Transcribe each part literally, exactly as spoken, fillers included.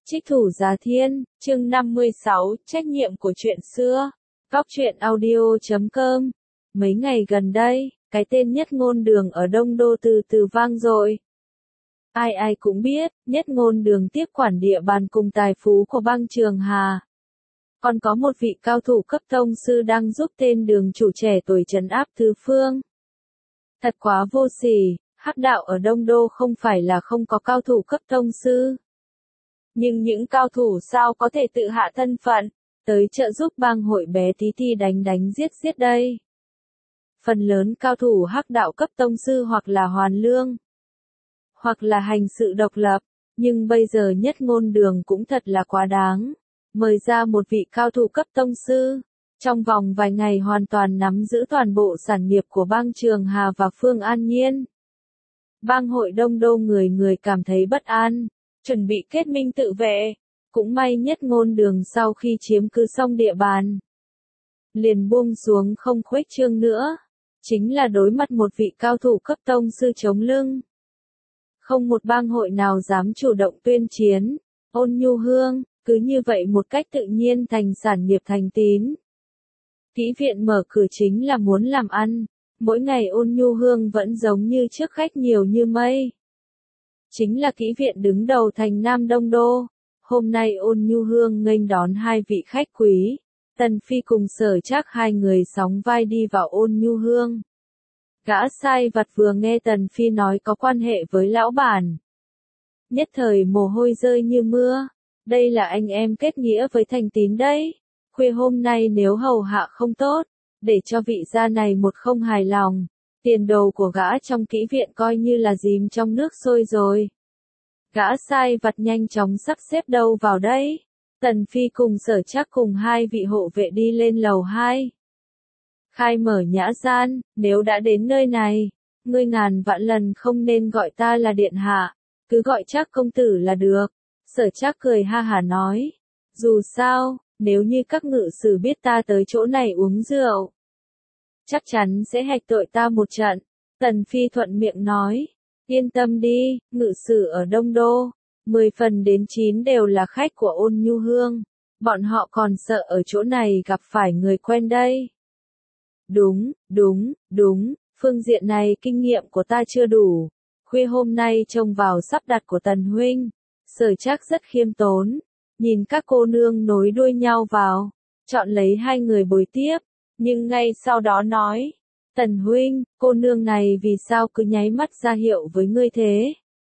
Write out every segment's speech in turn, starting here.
Trích thủ Giá Thiên, chương năm mươi sáu, trách nhiệm của chuyện xưa. Góc truyện audio chấm com. Mấy ngày gần đây, cái tên Nhất Ngôn Đường ở Đông Đô từ từ vang dội. Ai ai cũng biết, Nhất Ngôn Đường tiếp quản địa bàn cùng tài phú của bang Trường Hà. Còn có một vị cao thủ cấp tông sư đang giúp tên đường chủ trẻ tuổi trấn áp tứ phương. Thật quá vô sỉ, hắc đạo ở Đông Đô không phải là không có cao thủ cấp tông sư. Nhưng những cao thủ sao có thể tự hạ thân phận, tới trợ giúp bang hội bé tí ti đánh đánh giết giết đây. Phần lớn cao thủ hắc đạo cấp tông sư hoặc là hoàn lương, hoặc là hành sự độc lập, nhưng bây giờ Nhất Ngôn Đường cũng thật là quá đáng. Mời ra một vị cao thủ cấp tông sư, trong vòng vài ngày hoàn toàn nắm giữ toàn bộ sản nghiệp của bang Trường Hà và Phương An Nhiên. Bang hội Đông Đô người người cảm thấy bất an, chuẩn bị kết minh tự vệ. Cũng may Nhất Ngôn Đường sau khi chiếm cứ xong địa bàn, liền buông xuống không khuếch trương nữa, chính là đối mặt một vị cao thủ cấp tông sư chống lưng. Không một bang hội nào dám chủ động tuyên chiến. Ôn Nhu Hương, cứ như vậy một cách tự nhiên thành sản nghiệp thành tín. Kỹ viện mở cửa chính là muốn làm ăn, mỗi ngày Ôn Nhu Hương vẫn giống như trước khách nhiều như mây. Chính là kỹ viện đứng đầu thành Nam Đông Đô. Hôm nay Ôn Nhu Hương nghênh đón hai vị khách quý, Tần Phi cùng Sở Trác hai người sóng vai đi vào Ôn Nhu Hương. Gã sai vặt vừa nghe Tần Phi nói có quan hệ với lão bản, nhất thời mồ hôi rơi như mưa. Đây là anh em kết nghĩa với thành tín đấy. Khuya hôm nay nếu hầu hạ không tốt, để cho vị gia này một không hài lòng, tiền đồ của gã trong kỹ viện coi như là dìm trong nước sôi rồi. Gã sai vặt nhanh chóng sắp xếp đâu vào đấy. Tần Phi cùng Sở Trác cùng hai vị hộ vệ đi lên lầu hai. Khai mở nhã gian, nếu đã đến nơi này, ngươi ngàn vạn lần không nên gọi ta là điện hạ, cứ gọi Trác công tử là được. Sở Trác cười ha hả nói, dù sao, nếu như các ngự sử biết ta tới chỗ này uống rượu, chắc chắn sẽ hạch tội ta một trận. Tần Phi thuận miệng nói, yên tâm đi, ngự sử ở Đông Đô, mười phần đến chín đều là khách của Ôn Nhu Hương, bọn họ còn sợ ở chỗ này gặp phải người quen đây. Đúng, đúng, đúng, phương diện này kinh nghiệm của ta chưa đủ. Khuya hôm nay trông vào sắp đặt của Tần huynh. Sở Trác rất khiêm tốn, nhìn các cô nương nối đuôi nhau vào, chọn lấy hai người bồi tiếp, nhưng ngay sau đó nói, Tần huynh, cô nương này vì sao cứ nháy mắt ra hiệu với ngươi thế?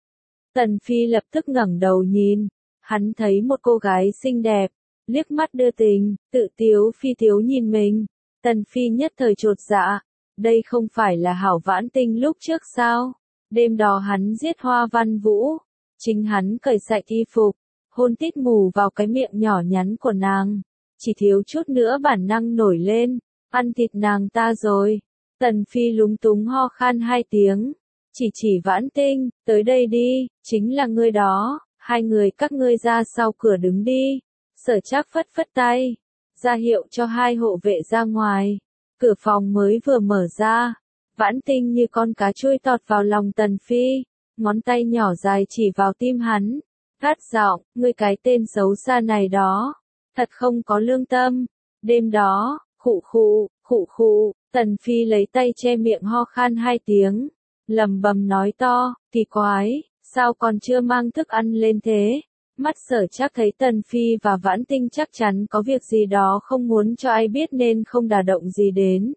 Tần Phi lập tức ngẩng đầu nhìn, hắn thấy một cô gái xinh đẹp, liếc mắt đưa tình, tự tiếu phi tiếu nhìn mình. Tần Phi nhất thời chột dạ, đây không phải là Hảo Vãn Tinh lúc trước sao? Đêm đó hắn giết Hoa Văn Vũ, chính hắn cởi sạch y phục, hôn tít mù vào cái miệng nhỏ nhắn của nàng, chỉ thiếu chút nữa bản năng nổi lên, ăn thịt nàng ta rồi. Tần Phi lúng túng ho khan hai tiếng, chỉ chỉ Vãn Tinh, tới đây đi, chính là ngươi đó, hai người các ngươi ra sau cửa đứng đi. Sở Trác phất phất tay, ra hiệu cho hai hộ vệ ra ngoài. Cửa phòng mới vừa mở ra, Vãn Tinh như con cá trôi tọt vào lòng Tần Phi, ngón tay nhỏ dài chỉ vào tim hắn, gắt giọng, ngươi cái tên xấu xa này đó, thật không có lương tâm. Đêm đó, khụ khụ, khụ khụ, Tần Phi lấy tay che miệng ho khan hai tiếng, lầm bầm nói to, kỳ quái, sao còn chưa mang thức ăn lên thế? Mắt Sở Trác thấy Tần Phi và Vãn Tinh chắc chắn có việc gì đó không muốn cho ai biết nên không đả động gì đến.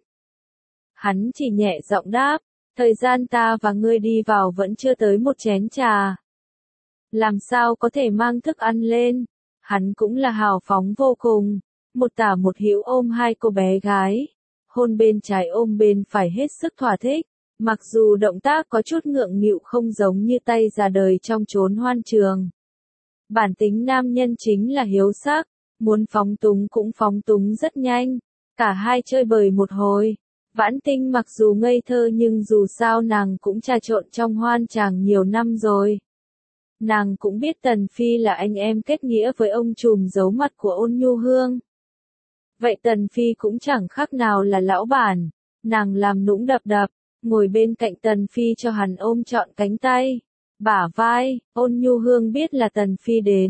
Hắn chỉ nhẹ giọng đáp, thời gian ta và ngươi đi vào vẫn chưa tới một chén trà. Làm sao có thể mang thức ăn lên? Hắn cũng là hào phóng vô cùng, một tả một hữu ôm hai cô bé gái, hôn bên trái ôm bên phải hết sức thỏa thích, mặc dù động tác có chút ngượng nghịu không giống như tay già đời trong chốn hoan trường. Bản tính nam nhân chính là hiếu sắc, muốn phóng túng cũng phóng túng rất nhanh, cả hai chơi bời một hồi. Vãn Tinh mặc dù ngây thơ nhưng dù sao nàng cũng trà trộn trong hoan tràng nhiều năm rồi. Nàng cũng biết Tần Phi là anh em kết nghĩa với ông trùm giấu mặt của Ôn Nhu Hương. Vậy Tần Phi cũng chẳng khác nào là lão bản, nàng làm nũng đập đập, ngồi bên cạnh Tần Phi cho hắn ôm trọn cánh tay, bả vai. Ôn Nhu Hương biết là Tần Phi đến,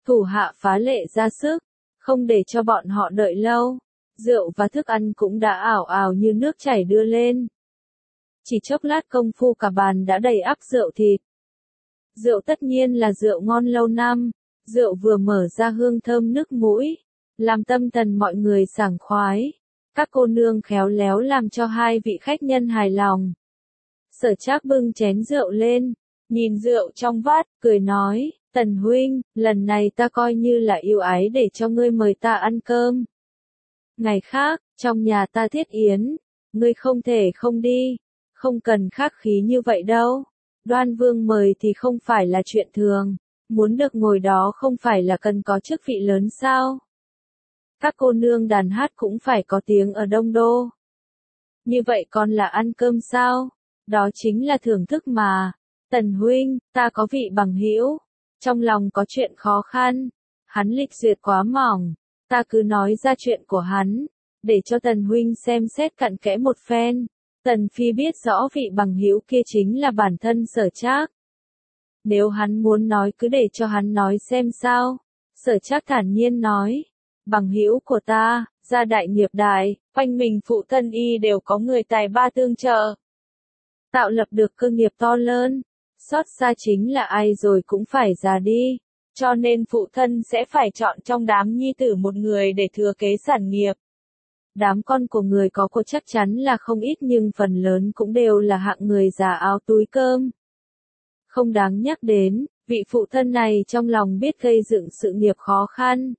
Thủ hạ phá lệ ra sức, không để cho bọn họ đợi lâu. Rượu và thức ăn cũng đã ảo ảo như nước chảy đưa lên. Chỉ chốc lát công phu cả bàn đã đầy ắp rượu thịt. Rượu tất nhiên là rượu ngon lâu năm, rượu vừa mở ra hương thơm nước mũi, làm tâm thần mọi người sảng khoái. Các cô nương khéo léo làm cho hai vị khách nhân hài lòng. Sở Trác bưng chén rượu lên, nhìn rượu trong vát, cười nói, Tần huynh, lần này ta coi như là yêu ái để cho ngươi mời ta ăn cơm. Ngày khác, trong nhà ta thiết yến, ngươi không thể không đi, không cần khách khí như vậy đâu. Đoan Vương mời thì không phải là chuyện thường, muốn được ngồi đó không phải là cần có chức vị lớn sao? Các cô nương đàn hát cũng phải có tiếng ở Đông Đô. Như vậy còn là ăn cơm sao? Đó chính là thưởng thức mà. Tần huynh, ta có vị bằng hữu, trong lòng có chuyện khó khăn, hắn lịch duyệt quá mỏng, ta cứ nói ra chuyện của hắn, để cho Tần huynh xem xét cặn kẽ một phen. Tần Phi biết rõ vị bằng hữu kia chính là bản thân Sở Trác. Nếu hắn muốn nói cứ để cho hắn nói xem sao. Sở Trác thản nhiên nói, bằng hữu của ta, gia đại nghiệp đại, quanh mình phụ thân y đều có người tài ba tương trợ. Tạo lập được cơ nghiệp to lớn, xót xa chính là ai rồi cũng phải già đi, cho nên phụ thân sẽ phải chọn trong đám nhi tử một người để thừa kế sản nghiệp. Đám con của người có cô chắc chắn là không ít nhưng phần lớn cũng đều là hạng người già áo túi cơm. Không đáng nhắc đến, vị phụ thân này trong lòng biết gây dựng sự nghiệp khó khăn.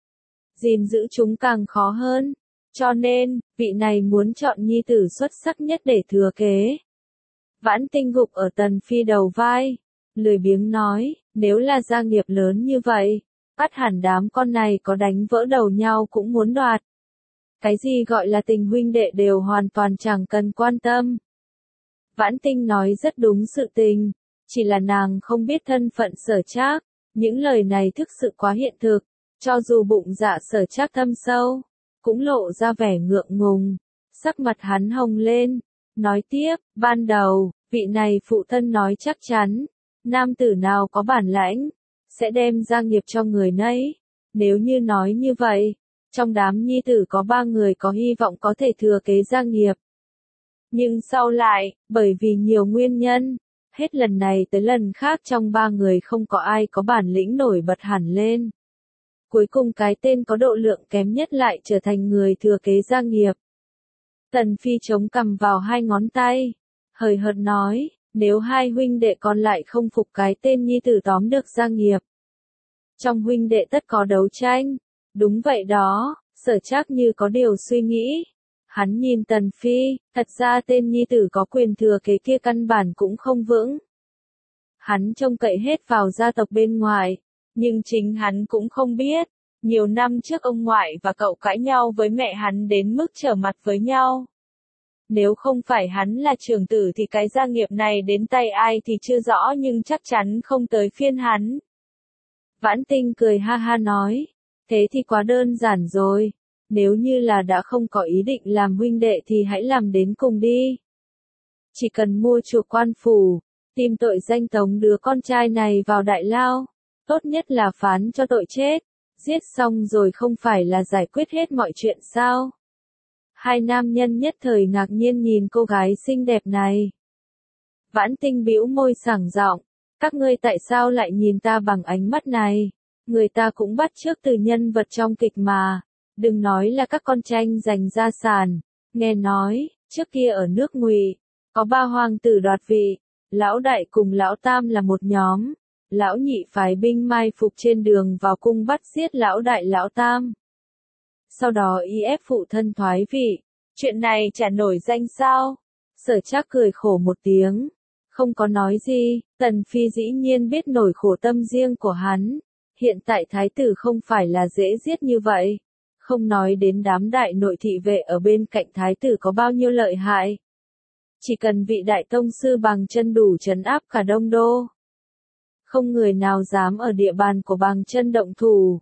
Gìn giữ chúng càng khó hơn, cho nên, vị này muốn chọn nhi tử xuất sắc nhất để thừa kế. Vãn Tinh gục ở Tần Phi đầu vai, lười biếng nói, nếu là gia nghiệp lớn như vậy, bắt hẳn đám con này có đánh vỡ đầu nhau cũng muốn đoạt. Cái gì gọi là tình huynh đệ đều hoàn toàn chẳng cần quan tâm. Vãn Tinh nói rất đúng sự tình, chỉ là nàng không biết thân phận Sở Trác, những lời này thực sự quá hiện thực, cho dù bụng dạ Sở Trác thâm sâu, cũng lộ ra vẻ ngượng ngùng, sắc mặt hắn hồng lên, nói tiếp, ban đầu, vị này phụ thân nói chắc chắn, nam tử nào có bản lãnh, sẽ đem gia nghiệp cho người nấy, nếu như nói như vậy, trong đám nhi tử có ba người có hy vọng có thể thừa kế gia nghiệp. Nhưng sau lại, bởi vì nhiều nguyên nhân, hết lần này tới lần khác trong ba người không có ai có bản lĩnh nổi bật hẳn lên. Cuối cùng cái tên có độ lượng kém nhất lại trở thành người thừa kế gia nghiệp. Tần Phi chống cằm vào hai ngón tay, hời hợt nói, nếu hai huynh đệ còn lại không phục cái tên nhi tử tóm được gia nghiệp. Trong huynh đệ tất có đấu tranh. Đúng vậy đó, Sở Trác như có điều suy nghĩ. Hắn nhìn Tần Phi, thật ra tên nhi tử có quyền thừa kế kia căn bản cũng không vững. Hắn trông cậy hết vào gia tộc bên ngoài, nhưng chính hắn cũng không biết. Nhiều năm trước ông ngoại và cậu cãi nhau với mẹ hắn đến mức trở mặt với nhau. Nếu không phải hắn là trưởng tử thì cái gia nghiệp này đến tay ai thì chưa rõ nhưng chắc chắn không tới phiên hắn. Vãn Tinh cười ha ha nói, thế thì quá đơn giản rồi, nếu như là đã không có ý định làm huynh đệ thì hãy làm đến cùng đi. Chỉ cần mua chuộc quan phủ, tìm tội danh tống đứa con trai này vào đại lao, tốt nhất là phán cho tội chết, giết xong rồi không phải là giải quyết hết mọi chuyện sao? Hai nam nhân nhất thời ngạc nhiên nhìn cô gái xinh đẹp này. Vãn Tinh bĩu môi sảng giọng, các ngươi tại sao lại nhìn ta bằng ánh mắt này? Người ta cũng bắt chước từ nhân vật trong kịch mà, đừng nói là các con tranh giành gia sản. Nghe nói, trước kia ở nước Ngụy, có ba hoàng tử đoạt vị, lão đại cùng lão tam là một nhóm, lão nhị phái binh mai phục trên đường vào cung bắt giết lão đại lão tam. Sau đó y ép phụ thân thoái vị, chuyện này chả nổi danh sao? Sở Trác cười khổ một tiếng, không có nói gì. Tần Phi dĩ nhiên biết nổi khổ tâm riêng của hắn. Hiện tại thái tử không phải là dễ giết như vậy. Không nói đến đám đại nội thị vệ ở bên cạnh thái tử có bao nhiêu lợi hại. Chỉ cần vị đại tông sư Bàng Chân đủ trấn áp cả Đông Đô. Không người nào dám ở địa bàn của Bàng Chân động thủ.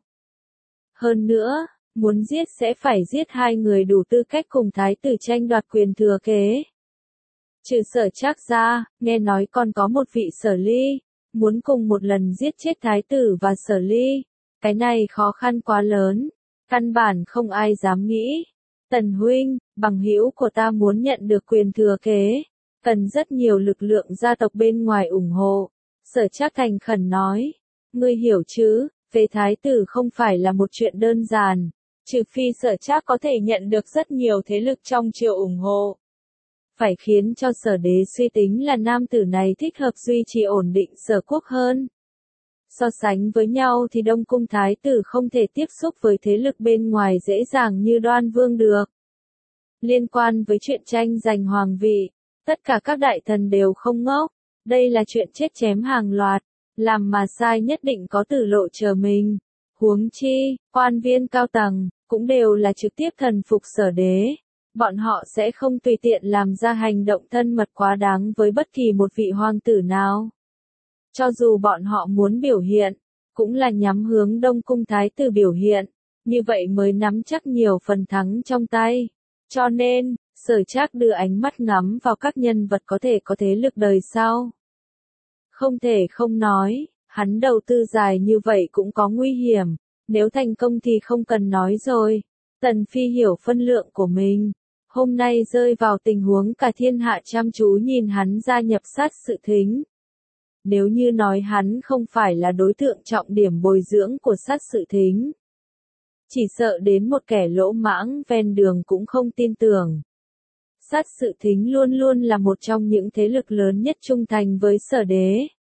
Hơn nữa, muốn giết sẽ phải giết hai người đủ tư cách cùng thái tử tranh đoạt quyền thừa kế. Trừ Sở Trác ra, nghe nói còn có một vị Sở Ly, muốn cùng một lần giết chết thái tử và Sở Ly. Cái này khó khăn quá lớn, căn bản không ai dám nghĩ. Tần huynh, bằng hữu của ta muốn nhận được quyền thừa kế, cần rất nhiều lực lượng gia tộc bên ngoài ủng hộ. Sở Trác thành khẩn nói, ngươi hiểu chứ, về thái tử không phải là một chuyện đơn giản, trừ phi Sở Trác có thể nhận được rất nhiều thế lực trong triều ủng hộ. Phải khiến cho Sở đế suy tính là nam tử này thích hợp duy trì ổn định Sở quốc hơn. So sánh với nhau thì Đông Cung thái tử không thể tiếp xúc với thế lực bên ngoài dễ dàng như Đoan Vương được. Liên quan với chuyện tranh giành hoàng vị, tất cả các đại thần đều không ngốc, đây là chuyện chết chém hàng loạt, làm mà sai nhất định có tử lộ chờ mình. Huống chi, quan viên cao tầng, cũng đều là trực tiếp thần phục Sở đế. Bọn họ sẽ không tùy tiện làm ra hành động thân mật quá đáng với bất kỳ một vị hoàng tử nào. Cho dù bọn họ muốn biểu hiện, cũng là nhắm hướng Đông Cung thái tử biểu hiện, như vậy mới nắm chắc nhiều phần thắng trong tay. Cho nên, Sở Trác đưa ánh mắt ngắm vào các nhân vật có thể có thế lực đời sau. Không thể không nói, hắn đầu tư dài như vậy cũng có nguy hiểm, nếu thành công thì không cần nói rồi. Tần Phi hiểu phân lượng của mình, hôm nay rơi vào tình huống cả thiên hạ chăm chú nhìn hắn gia nhập Sát Sự Thính. Nếu như nói hắn không phải là đối tượng trọng điểm bồi dưỡng của Sát Sự Thính, chỉ sợ đến một kẻ lỗ mãng ven đường cũng không tin tưởng. Sát Sự Thính luôn luôn là một trong những thế lực lớn nhất trung thành với Sở đế.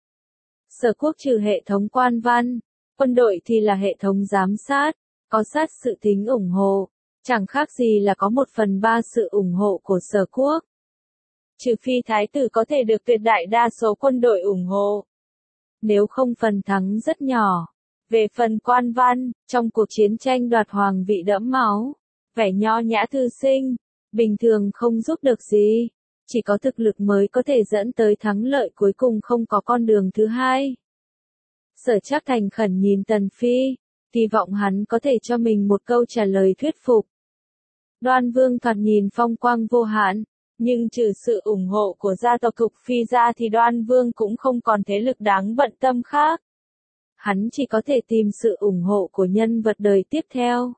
Sở quốc trừ hệ thống quan văn, quân đội thì là hệ thống giám sát, có Sát Sự Thính ủng hộ, chẳng khác gì là có một phần ba sự ủng hộ của Sở quốc. Trừ phi thái tử có thể được tuyệt đại đa số quân đội ủng hộ. Nếu không phần thắng rất nhỏ. Về phần quan văn, trong cuộc chiến tranh đoạt hoàng vị đẫm máu, vẻ nho nhã thư sinh, bình thường không giúp được gì. Chỉ có thực lực mới có thể dẫn tới thắng lợi cuối cùng không có con đường thứ hai. Sở Trác thành khẩn nhìn Tần Phi, hy vọng hắn có thể cho mình một câu trả lời thuyết phục. Đoan Vương thoạt nhìn phong quang vô hạn, nhưng trừ sự ủng hộ của gia tộc Thục Phi ra thì Đoan Vương cũng không còn thế lực đáng bận tâm khác. Hắn chỉ có thể tìm sự ủng hộ của nhân vật đời tiếp theo.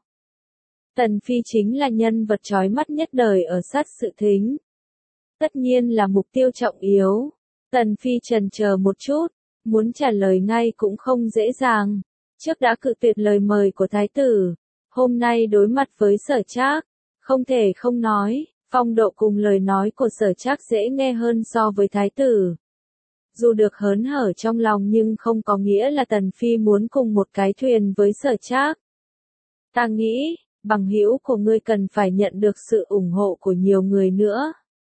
Tần Phi chính là nhân vật chói mắt nhất đời ở Sát Sự Thính. Tất nhiên là mục tiêu trọng yếu. Tần Phi chần chờ một chút, muốn trả lời ngay cũng không dễ dàng. Trước đã cự tuyệt lời mời của thái tử, hôm nay đối mặt với Sở Trác, không thể không nói, phong độ cùng lời nói của Sở Trác dễ nghe hơn so với thái tử. Dù được hớn hở trong lòng nhưng không có nghĩa là Tần Phi muốn cùng một cái thuyền với Sở Trác. Ta nghĩ, bằng hữu của ngươi cần phải nhận được sự ủng hộ của nhiều người nữa.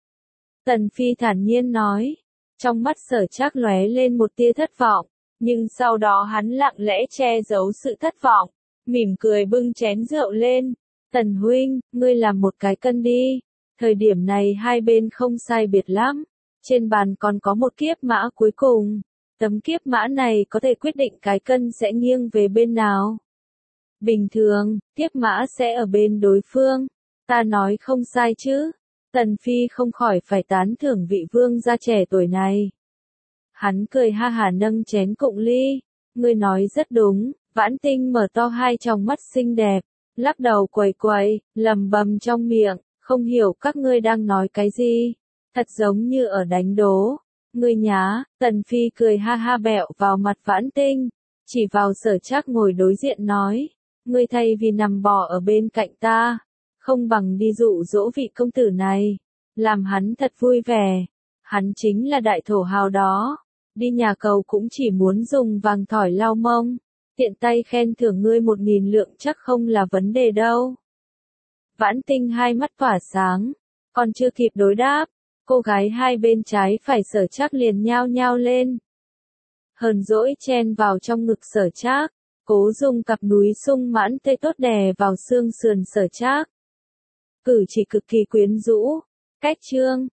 Tần Phi thản nhiên nói, trong mắt Sở Trác lóe lên một tia thất vọng, nhưng sau đó hắn lặng lẽ che giấu sự thất vọng, mỉm cười bưng chén rượu lên. Tần huynh, ngươi làm một cái cân đi. Thời điểm này hai bên không sai biệt lắm. Trên bàn còn có một kiếp mã cuối cùng. Tấm kiếp mã này có thể quyết định cái cân sẽ nghiêng về bên nào. Bình thường, kiếp mã sẽ ở bên đối phương. Ta nói không sai chứ. Tần Phi không khỏi phải tán thưởng vị vương gia trẻ tuổi này. Hắn cười ha hả nâng chén cụng ly. Ngươi nói rất đúng. Vãn Tinh mở to hai tròng mắt xinh đẹp, lắc đầu quẩy quẩy, lầm bầm trong miệng, không hiểu các ngươi đang nói cái gì. Thật giống như ở đánh đố. Ngươi nhá, Tần Phi cười ha ha bẹo vào mặt Vãn Tinh, chỉ vào Sở Trác ngồi đối diện nói, ngươi thay vì nằm bò ở bên cạnh ta, không bằng đi dụ dỗ vị công tử này, làm hắn thật vui vẻ. Hắn chính là đại thổ hào đó, đi nhà cầu cũng chỉ muốn dùng vàng thỏi lau mông, tiện tay khen thưởng ngươi một nghìn lượng chắc không là vấn đề đâu. Vãn Tinh hai mắt tỏa sáng, còn chưa kịp đối đáp, cô gái hai bên trái phải Sở Trác liền nhao nhao lên. Hờn dỗi chen vào trong ngực Sở Trác, cố dùng cặp núi sung mãn tê tốt đè vào xương sườn Sở Trác. Cử chỉ cực kỳ quyến rũ, cách trương,